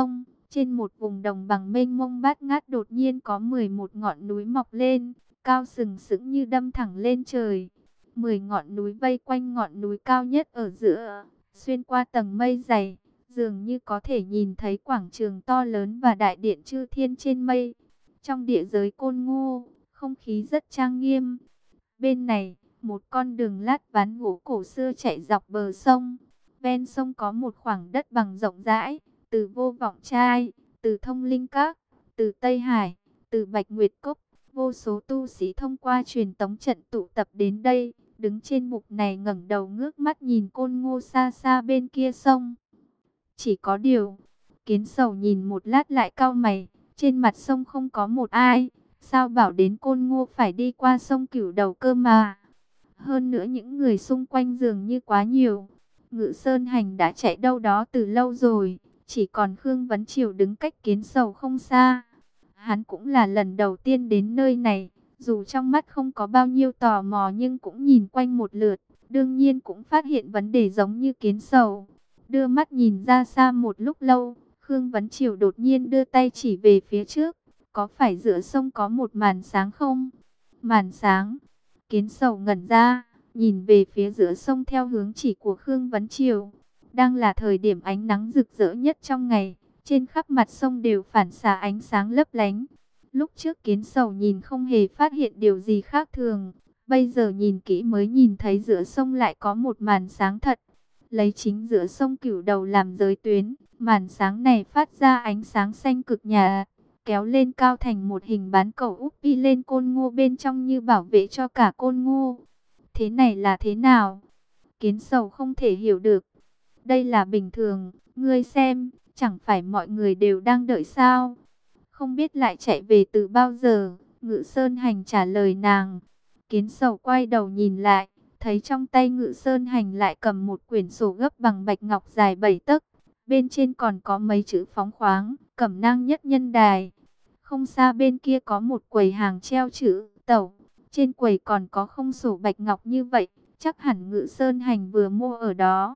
Trên một vùng đồng bằng mênh mông bát ngát đột nhiên có 11 ngọn núi mọc lên, cao sừng sững như đâm thẳng lên trời. 10 ngọn núi vây quanh ngọn núi cao nhất ở giữa, xuyên qua tầng mây dày, dường như có thể nhìn thấy quảng trường to lớn và đại điện chư thiên trên mây. Trong địa giới Côn Ngô, không khí rất trang nghiêm. Bên này, một con đường lát ván gỗ cổ xưa chạy dọc bờ sông. Ven sông có một khoảng đất bằng rộng rãi, từ Vô Vọng Trai, từ Thông Linh Các, từ Tây Hải, từ Bạch Nguyệt Cốc. Vô số tu sĩ thông qua truyền tống trận tụ tập đến đây, đứng trên mục này ngẩng đầu ngước mắt nhìn Côn Ngô xa xa bên kia sông. Chỉ có điều, Kiến Sầu nhìn một lát lại cau mày, trên mặt sông không có một ai, sao bảo đến Côn Ngô phải đi qua sông Cửu Đầu cơ mà. Hơn nữa những người xung quanh dường như quá nhiều. Ngự Sơn Hành đã chạy đâu đó từ lâu rồi, chỉ còn Khương Vấn Triều đứng cách Kiến Sầu không xa. Hắn cũng là lần đầu tiên đến nơi này, dù trong mắt không có bao nhiêu tò mò nhưng cũng nhìn quanh một lượt, đương nhiên cũng phát hiện vấn đề giống như Kiến Sầu. Đưa mắt nhìn ra xa một lúc lâu, Khương Vấn Triều đột nhiên đưa tay chỉ về phía trước, có phải giữa sông có một màn sáng không? Màn sáng? Kiến Sầu ngẩn ra, nhìn về phía giữa sông theo hướng chỉ của Khương Vấn Triều. Đang là thời điểm ánh nắng rực rỡ nhất trong ngày, trên khắp mặt sông đều phản xạ ánh sáng lấp lánh. Lúc trước Kiến Sầu nhìn không hề phát hiện điều gì khác thường, bây giờ nhìn kỹ mới nhìn thấy giữa sông lại có một màn sáng thật. Lấy chính giữa sông Cửu Đầu làm giới tuyến, màn sáng này phát ra ánh sáng xanh cực nhạt, kéo lên cao thành một hình bán cầu úp đi lên Côn Ngô bên trong như bảo vệ cho cả Côn Ngô. Thế này là thế nào? Kiến Sầu không thể hiểu được. Đây là bình thường, ngươi xem, chẳng phải mọi người đều đang đợi sao? Không biết lại chạy về từ bao giờ? Ngự Sơn Hành trả lời nàng. Kiến Sầu quay đầu nhìn lại, thấy trong tay Ngự Sơn Hành lại cầm một quyển sổ gấp bằng bạch ngọc dài 7 tấc. Bên trên còn có mấy chữ phóng khoáng, Cẩm Nang Nhất Nhân Đài. Không xa bên kia có một quầy hàng treo chữ Tẩu. Trên quầy còn có không sổ bạch ngọc như vậy, chắc hẳn Ngự Sơn Hành vừa mua ở đó.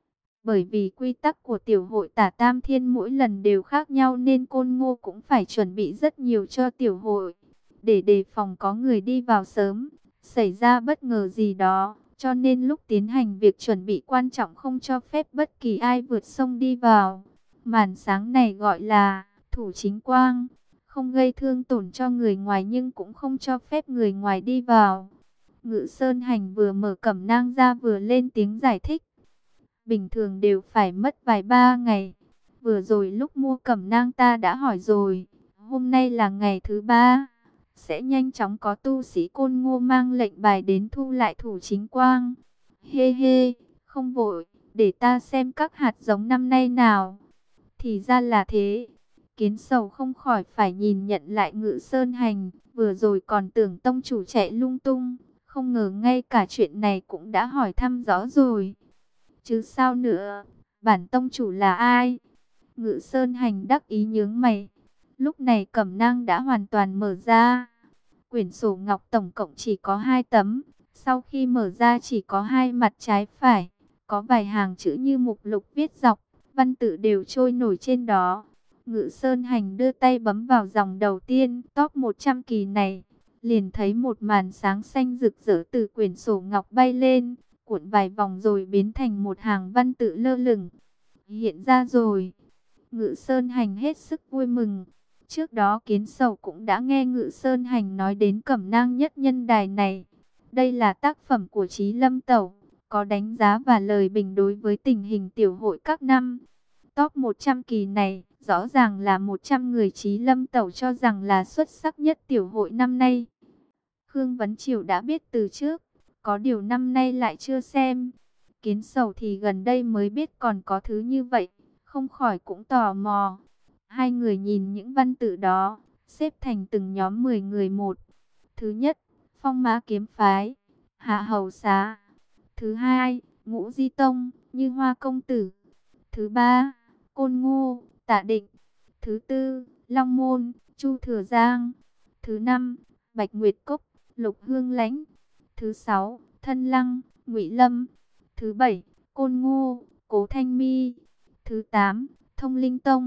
Bởi vì quy tắc của tiểu hội Tả Tam Thiên mỗi lần đều khác nhau nên Côn Ngô cũng phải chuẩn bị rất nhiều cho tiểu hội. Để đề phòng có người đi vào sớm, xảy ra bất ngờ gì đó. Cho nên lúc tiến hành việc chuẩn bị quan trọng không cho phép bất kỳ ai vượt sông đi vào. Màn sáng này gọi là thủ chính quang. Không gây thương tổn cho người ngoài nhưng cũng không cho phép người ngoài đi vào. Ngự Sơn Hành vừa mở Cẩm Nang ra vừa lên tiếng giải thích. Bình thường đều phải mất vài ba ngày. Vừa rồi lúc mua Cẩm Nang ta đã hỏi rồi. Hôm nay là ngày thứ 3. Sẽ nhanh chóng có tu sĩ Côn Ngô mang lệnh bài đến thu lại thủ chính quang. Hê hê, không vội, để ta xem các hạt giống năm nay nào. Thì ra là thế. Kiến Sầu không khỏi phải nhìn nhận lại Ngự Sơn Hành. Vừa rồi còn tưởng tông chủ chạy lung tung. Không ngờ ngay cả chuyện này cũng đã hỏi thăm rõ rồi. Chứ sao nữa, bản tông chủ là ai? Ngự Sơn Hành đắc ý nhướng mày. Lúc này Cẩm Nang đã hoàn toàn mở ra. Quyển sổ ngọc tổng cộng chỉ có 2 tấm. Sau khi mở ra chỉ có 2 mặt trái phải. Có vài hàng chữ như mục lục viết dọc. Văn tự đều trôi nổi trên đó. Ngự Sơn Hành đưa tay bấm vào dòng đầu tiên. Top 100 kỳ này. Liền thấy một màn sáng xanh rực rỡ từ quyển sổ ngọc bay lên. Cuộn vài vòng rồi biến thành một hàng văn tự lơ lửng. Hiện ra rồi. Ngự Sơn Hành hết sức vui mừng. Trước đó Kiến Sầu cũng đã nghe Ngự Sơn Hành nói đến Cẩm Nang Nhất Nhân Đài này. Đây là tác phẩm của Chí Lâm Tẩu, có đánh giá và lời bình đối với tình hình tiểu hội các năm. Top 100 kỳ này, rõ ràng là 100 người Chí Lâm Tẩu cho rằng là xuất sắc nhất tiểu hội năm nay. Khương Vấn Triều đã biết từ trước, có điều năm nay lại chưa xem. Kiến Sầu thì gần đây mới biết còn có thứ như vậy, không khỏi cũng tò mò. Hai người nhìn những văn tự đó, xếp thành từng nhóm 10 người một. Thứ nhất, Phong Mã Kiếm Phái, Hạ Hầu Xá. Thứ hai, Ngũ Di Tông, Như Hoa Công Tử. Thứ ba, Côn Ngô, Tạ Định. Thứ tư, Long Môn, Chu Thừa Giang. Thứ năm, Bạch Nguyệt Cốc, Lục Hương Lãnh. Thứ sáu, Thân Lăng, Ngụy Lâm. Thứ bảy, Côn Ngô, Cố Thanh Mi. Thứ tám, Thông Linh Tông,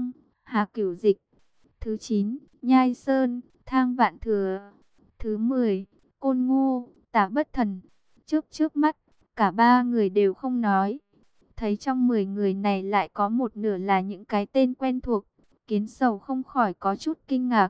Hà Cửu Dịch. Thứ 9, Nhai Sơn, Thang Vạn Thừa. Thứ 10, Côn Ngô, Tả Bất Thần. Trước mắt, cả ba người đều không nói. Thấy trong 10 người này lại có một nửa là những cái tên quen thuộc, Kiến Sầu không khỏi có chút kinh ngạc.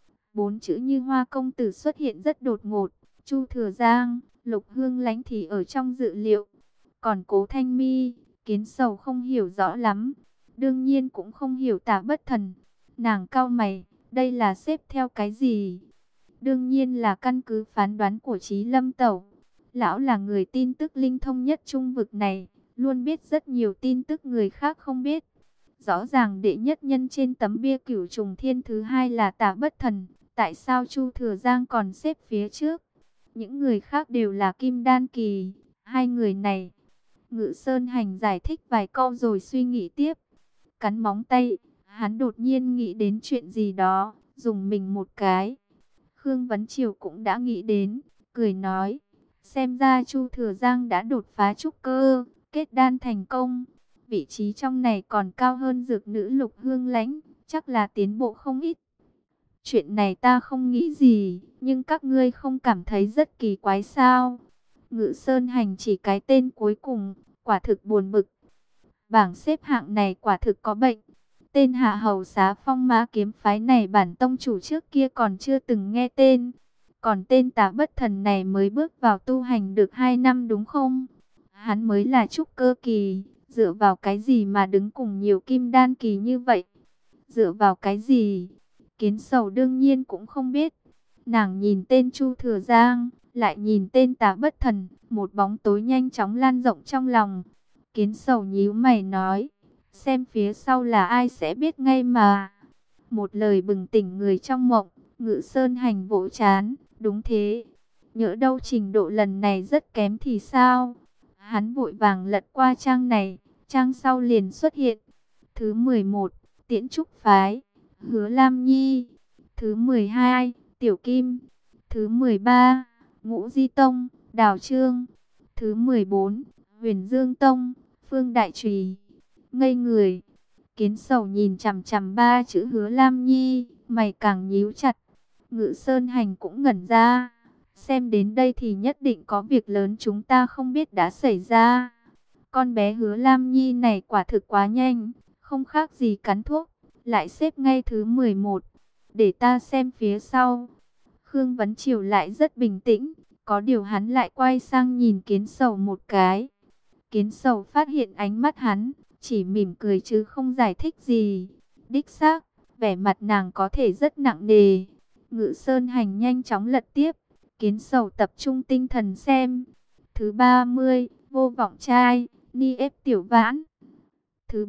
4 chữ Như Hoa công tử xuất hiện rất đột ngột, Chu Thừa Giang, Lục Hương Lánh thì ở trong dự liệu. Còn Cố Thanh Mi, Kiến Sầu không hiểu rõ lắm, đương nhiên cũng không hiểu Tả Bất Thần. Nàng cau mày, đây là xếp theo cái gì? Đương nhiên là căn cứ phán đoán của Chí Lâm Tẩu. Lão là người tin tức linh thông nhất trung vực này, luôn biết rất nhiều tin tức người khác không biết. Rõ ràng đệ nhất nhân trên tấm bia Cửu Trùng Thiên thứ hai là Tả Bất Thần, tại sao Chu Thừa Giang còn xếp phía trước? Những người khác đều là Kim Đan kỳ, hai người này. Ngự Sơn Hành giải thích vài câu rồi suy nghĩ tiếp. Cắn móng tay, hắn đột nhiên nghĩ đến chuyện gì đó, dùng mình một cái. Khương Vấn Triều cũng đã nghĩ đến, cười nói, xem ra Chu Thừa Giang đã đột phá trúc cơ, kết đan thành công. Vị trí trong này còn cao hơn dược nữ Lục Hương Lánh, chắc là tiến bộ không ít. Chuyện này ta không nghĩ gì, nhưng các ngươi không cảm thấy rất kỳ quái sao? Ngự Sơn Hành chỉ cái tên cuối cùng, quả thực buồn bực. Bảng xếp hạng này quả thực có bệnh. Tên Hạ Hầu Xá Phong Mã kiếm phái này bản tông chủ trước kia còn chưa từng nghe tên. Còn tên Tả Bất Thần này mới bước vào tu hành được 2 năm đúng không? Hắn mới là trúc cơ kỳ, dựa vào cái gì mà đứng cùng nhiều kim đan kỳ như vậy? Dựa vào cái gì? Kiến Sầu đương nhiên cũng không biết. Nàng nhìn tên Chu Thừa Giang, lại nhìn tên Tả Bất Thần, một bóng tối nhanh chóng lan rộng trong lòng. Kiến Sầu nhíu mày nói, xem phía sau là ai sẽ biết ngay mà. Một lời bừng tỉnh người trong mộng. Ngự Sơn Hành vỗ chán, đúng thế. Nhỡ đâu trình độ lần này rất kém thì sao? Hắn vội vàng lật qua trang này, trang sau liền xuất hiện. Thứ 11, Tiễn Trúc Phái, Hứa Lam Nhi. Thứ 12, Tiểu Kim. Thứ 13, Ngũ Di Tông, Đào Trương. Thứ 14, Huyền Dương Tông, Phương Đại Trùy. Ngây người, Kiến Sầu nhìn chằm chằm 3 chữ Hứa Lam Nhi, mày càng nhíu chặt. Ngự Sơn Hành cũng ngẩn ra, xem đến đây thì nhất định có việc lớn chúng ta không biết đã xảy ra. Con bé Hứa Lam Nhi này quả thực quá nhanh, không khác gì cắn thuốc, lại xếp ngay thứ 11. Để ta xem phía sau. Khương Vấn Triều lại rất bình tĩnh, có điều hắn lại quay sang nhìn Kiến Sầu một cái. Kiến Sầu phát hiện ánh mắt hắn, chỉ mỉm cười chứ không giải thích gì. Đích xác, vẻ mặt nàng có thể rất nặng nề. Ngự Sơn Hành nhanh chóng lật tiếp. Kiến Sầu tập trung tinh thần xem. Thứ 30, Vô Vọng Trai, Ni ép Tiểu Vãn. Thứ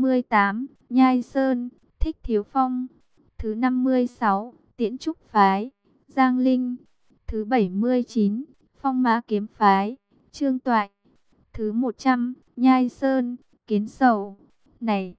38, Nhai Sơn, Thích Thiếu Phong. Thứ 56, Tiễn Trúc Phái, Giang Linh. Thứ 79, Phong Mã Kiếm Phái, Trương Toại. Thứ 100, Nhai Sơn, Kiến Sầu. Này,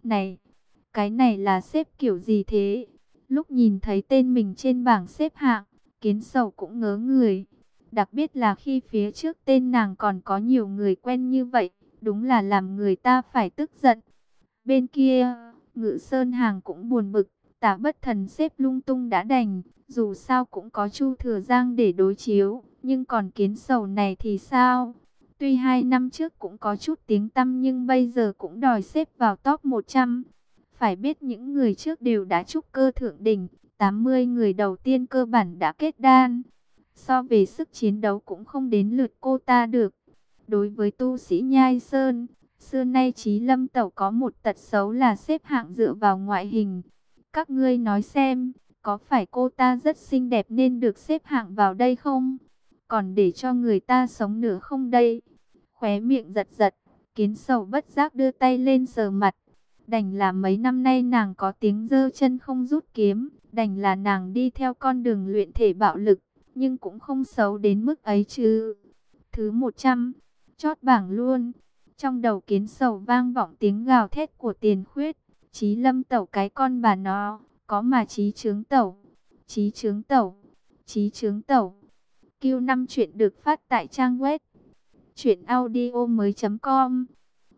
cái này là xếp kiểu gì thế? Lúc nhìn thấy tên mình trên bảng xếp hạng, Kiến Sầu cũng ngớ người. Đặc biệt là khi phía trước tên nàng còn có nhiều người quen như vậy, đúng là làm người ta phải tức giận. Bên kia, Ngự Sơn Hàng cũng buồn bực, Tả Bất Thần xếp lung tung đã đành, dù sao cũng có Chu Thừa Giang để đối chiếu, nhưng còn Kiến Sầu này thì sao? Tuy 2 năm trước cũng có chút tiếng tăm nhưng bây giờ cũng đòi xếp vào top 100. Phải biết những người trước đều đã trúc cơ thượng đỉnh, 80 người đầu tiên cơ bản đã kết đan. So về sức chiến đấu cũng không đến lượt cô ta được. Đối với tu sĩ Nhai Sơn, xưa nay Chí Lâm Tẩu có một tật xấu là xếp hạng dựa vào ngoại hình. Các ngươi nói xem, có phải cô ta rất xinh đẹp nên được xếp hạng vào đây không? Còn để cho người ta sống nữa không đây? Khóe miệng giật giật, Kiến Sầu bất giác đưa tay lên sờ mặt. Đành là mấy năm nay nàng có tiếng giơ chân không rút kiếm, đành là nàng đi theo con đường luyện thể bạo lực, nhưng cũng không xấu đến mức ấy chứ. Thứ 100, chót bảng luôn. Trong đầu Kiến Sầu vang vọng tiếng gào thét của Tiền Khuyết. Chí Lâm Tẩu cái con bà nó, có mà Chí Trướng Tẩu, Chí Trướng Tẩu, Chí Trướng Tẩu. Q5 chuyện được phát tại trang web truyệnaudiomoi.com.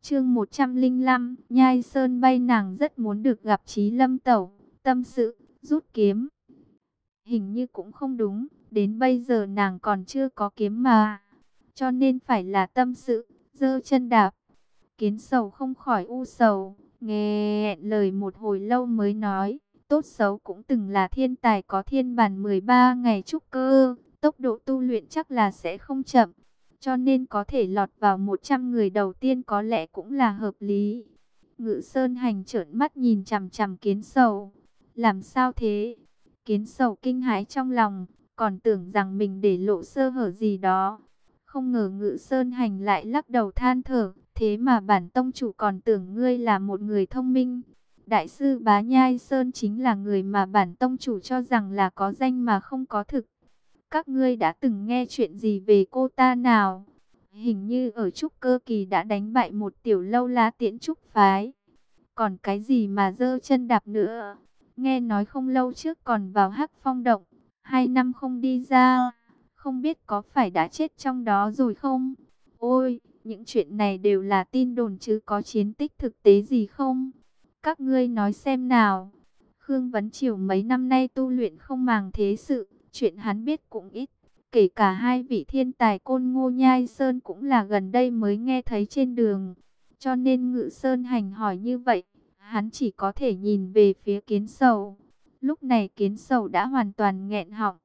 Chương 105, Nhai Sơn bay, nàng rất muốn được gặp Chí Lâm Tẩu, tâm sự, rút kiếm. Hình như cũng không đúng, đến bây giờ nàng còn chưa có kiếm mà, cho nên phải là tâm sự, giơ chân đạp. Kiến Sầu không khỏi u sầu, nghe lời một hồi lâu mới nói, tốt xấu cũng từng là thiên tài có thiên bản 13 ngày trúc cơ, tốc độ tu luyện chắc là sẽ không chậm, cho nên có thể lọt vào 100 người đầu tiên có lẽ cũng là hợp lý. Ngự Sơn Hành trợn mắt nhìn chằm chằm Kiến Sầu, làm sao thế? Kiến Sầu kinh hãi trong lòng, còn tưởng rằng mình để lộ sơ hở gì đó. Không ngờ Ngự Sơn Hành lại lắc đầu than thở, thế mà bản tông chủ còn tưởng ngươi là một người thông minh. Đại sư Bá Nhai Sơn chính là người mà bản tông chủ cho rằng là có danh mà không có thực. Các ngươi đã từng nghe chuyện gì về cô ta nào? Hình như ở trúc cơ kỳ đã đánh bại một tiểu lâu la tiễn trúc phái. Còn cái gì mà giơ chân đạp nữa? Nghe nói không lâu trước còn vào Hắc Phong động, 2 năm không đi ra, không biết có phải đã chết trong đó rồi không? Ôi, những chuyện này đều là tin đồn chứ có chiến tích thực tế gì không? Các ngươi nói xem nào. Khương Vấn Triều mấy năm nay tu luyện không màng thế sự, chuyện hắn biết cũng ít. Kể cả hai vị thiên tài Côn Ngô Nhai Sơn cũng là gần đây mới nghe thấy trên đường. Cho nên Ngự Sơn Hành hỏi như vậy, hắn chỉ có thể nhìn về phía Kiến Sầu. Lúc này Kiến Sầu đã hoàn toàn nghẹn họng.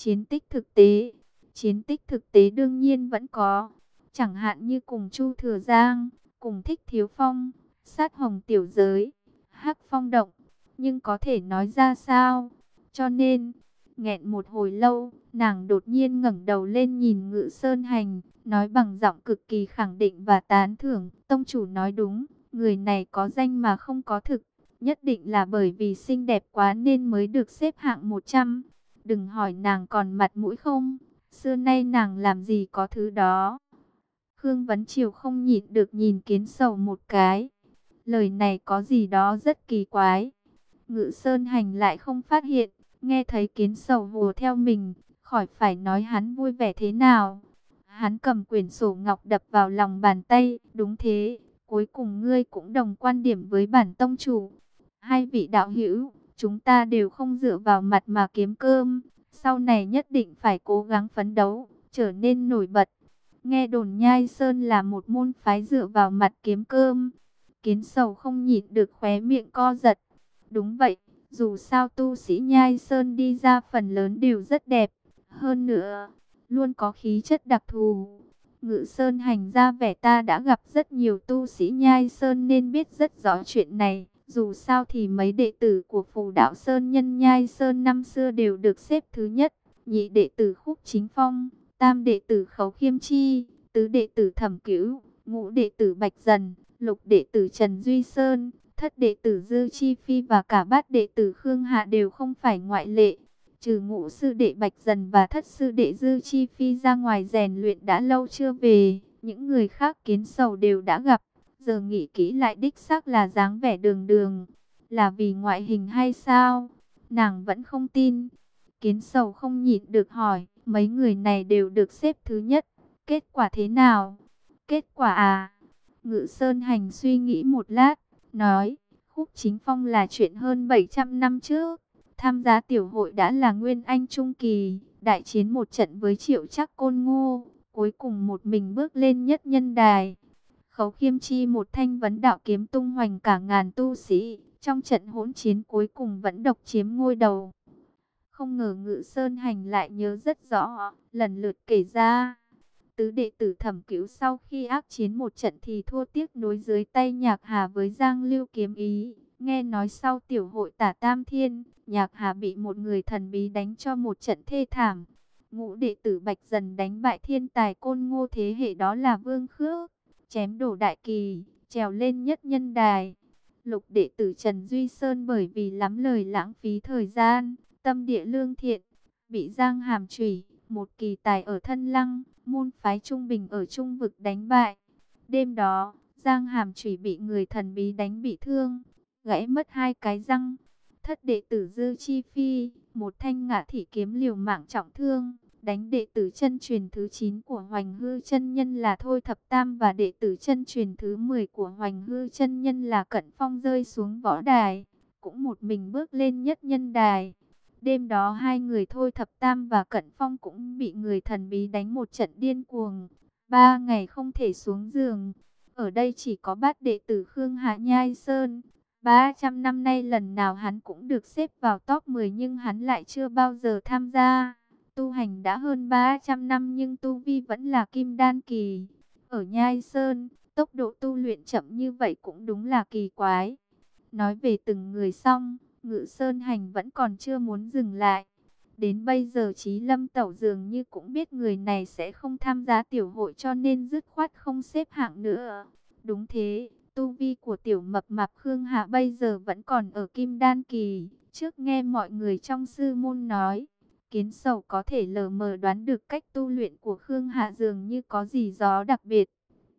Chiến tích thực tế đương nhiên vẫn có. Chẳng hạn như cùng Chu Thừa Giang, cùng Thích Thiếu Phong, sát hồng tiểu giới, Hắc Phong động. Nhưng có thể nói ra sao? Cho nên, nghẹn một hồi lâu, nàng đột nhiên ngẩng đầu lên nhìn Ngự Sơn Hành, nói bằng giọng cực kỳ khẳng định và tán thưởng. Tông chủ nói đúng, người này có danh mà không có thực. Nhất định là bởi vì xinh đẹp quá nên mới được xếp hạng 100. Đừng hỏi nàng còn mặt mũi không, xưa nay nàng làm gì có thứ đó. Khương Vấn Triều không nhịn được nhìn Kiến Sầu một cái. Lời này có gì đó rất kỳ quái. Ngự Sơn Hành lại không phát hiện, nghe thấy Kiến Sầu hùa theo mình, khỏi phải nói hắn vui vẻ thế nào. Hắn cầm quyển sổ ngọc đập vào lòng bàn tay, đúng thế, cuối cùng ngươi cũng đồng quan điểm với bản tông chủ. Hai vị đạo hữu, chúng ta đều không dựa vào mặt mà kiếm cơm, sau này nhất định phải cố gắng phấn đấu, trở nên nổi bật. Nghe đồn Nhai Sơn là một môn phái dựa vào mặt kiếm cơm. Kiến Sầu không nhịn được khóe miệng co giật. Đúng vậy, dù sao tu sĩ Nhai Sơn đi ra phần lớn đều rất đẹp. Hơn nữa, luôn có khí chất đặc thù. Ngự Sơn Hành ra vẻ ta đã gặp rất nhiều tu sĩ Nhai Sơn nên biết rất rõ chuyện này. Dù sao thì mấy đệ tử của Phù Đạo Sơn nhân Nhai Sơn năm xưa đều được xếp thứ nhất. Nhị đệ tử Khúc Chính Phong, tam đệ tử Khấu Khiêm Chi, tứ đệ tử Thẩm Cửu, ngũ đệ tử Bạch Dần, lục đệ tử Trần Duy Sơn, thất đệ tử Dư Chi Phi và cả bát đệ tử Khương Hạ đều không phải ngoại lệ. Trừ ngũ sư đệ Bạch Dần và thất sư đệ Dư Chi Phi ra ngoài rèn luyện đã lâu chưa về, những người khác Kiến Sầu đều đã gặp. Giờ nghĩ kỹ lại đích xác là dáng vẻ đường đường. Là vì ngoại hình hay sao? Nàng vẫn không tin. Kiến Sầu không nhịn được hỏi, mấy người này đều được xếp thứ nhất. Kết quả thế nào? Kết quả à? Ngự Sơn Hành suy nghĩ một lát, nói, Khúc Chính Phong là chuyện hơn 700 năm trước. Tham gia tiểu hội đã là Nguyên Anh Trung Kỳ, đại chiến một trận với Triệu Trắc Côn Ngô, cuối cùng một mình bước lên nhất nhân đài. Khấu Khiêm Chi một thanh vấn đạo kiếm tung hoành cả ngàn tu sĩ, trong trận hỗn chiến cuối cùng vẫn độc chiếm ngôi đầu. Không ngờ Ngự Sơn Hành lại nhớ rất rõ, lần lượt kể ra. Tứ đệ tử Thẩm Cửu sau khi ác chiến một trận thì thua tiếc nối dưới tay Nhạc Hà với Giang Lưu Kiếm Ý. Nghe nói sau tiểu hội Tả Tam Thiên, Nhạc Hà bị một người thần bí đánh cho một trận thê thảm. Ngũ đệ tử Bạch Dần đánh bại thiên tài Côn Ngô thế hệ đó là Vương Khước, chém đổ đại kỳ, trèo lên nhất nhân đài. Lục đệ tử Trần Duy Sơn bởi vì lắm lời lãng phí thời gian, tâm địa lương thiện, bị Giang Hàm Chủy, một kỳ tài ở Thân Lăng, môn phái Trung Bình ở Trung Vực đánh bại. Đêm đó, Giang Hàm Chủy bị người thần bí đánh bị thương, gãy mất 2 cái răng. Thất đệ tử Dư Chi Phi, một thanh Ngạ Thị kiếm liều mạng trọng thương, đánh đệ tử chân truyền thứ 9 của Hoành Hư chân nhân là Thôi Thập Tam và đệ tử chân truyền thứ 10 của Hoành Hư chân nhân là Cận Phong rơi xuống võ đài, cũng một mình bước lên nhất nhân đài. Đêm đó hai người Thôi Thập Tam và Cận Phong cũng bị người thần bí đánh một trận điên cuồng, 3 ngày không thể xuống giường. Ở đây chỉ có bát đệ tử Khương Hạ Nhai Sơn. 300 năm nay lần nào hắn cũng được xếp vào top 10 nhưng hắn lại chưa bao giờ tham gia. Tu hành đã hơn 300 năm nhưng tu vi vẫn là kim đan kỳ. Ở Nhai Sơn, tốc độ tu luyện chậm như vậy cũng đúng là kỳ quái. Nói về từng người xong, Ngự Sơn Hành vẫn còn chưa muốn dừng lại. Đến bây giờ Chí Lâm Tẩu dường như cũng biết người này sẽ không tham gia tiểu hội cho nên dứt khoát không xếp hạng nữa. Đúng thế, tu vi của tiểu mập mạp Khương Hạ bây giờ vẫn còn ở kim đan kỳ. Trước nghe mọi người trong sư môn nói, Kiến Sầu có thể lờ mờ đoán được cách tu luyện của Khương Hạ dường như có gì đó đặc biệt.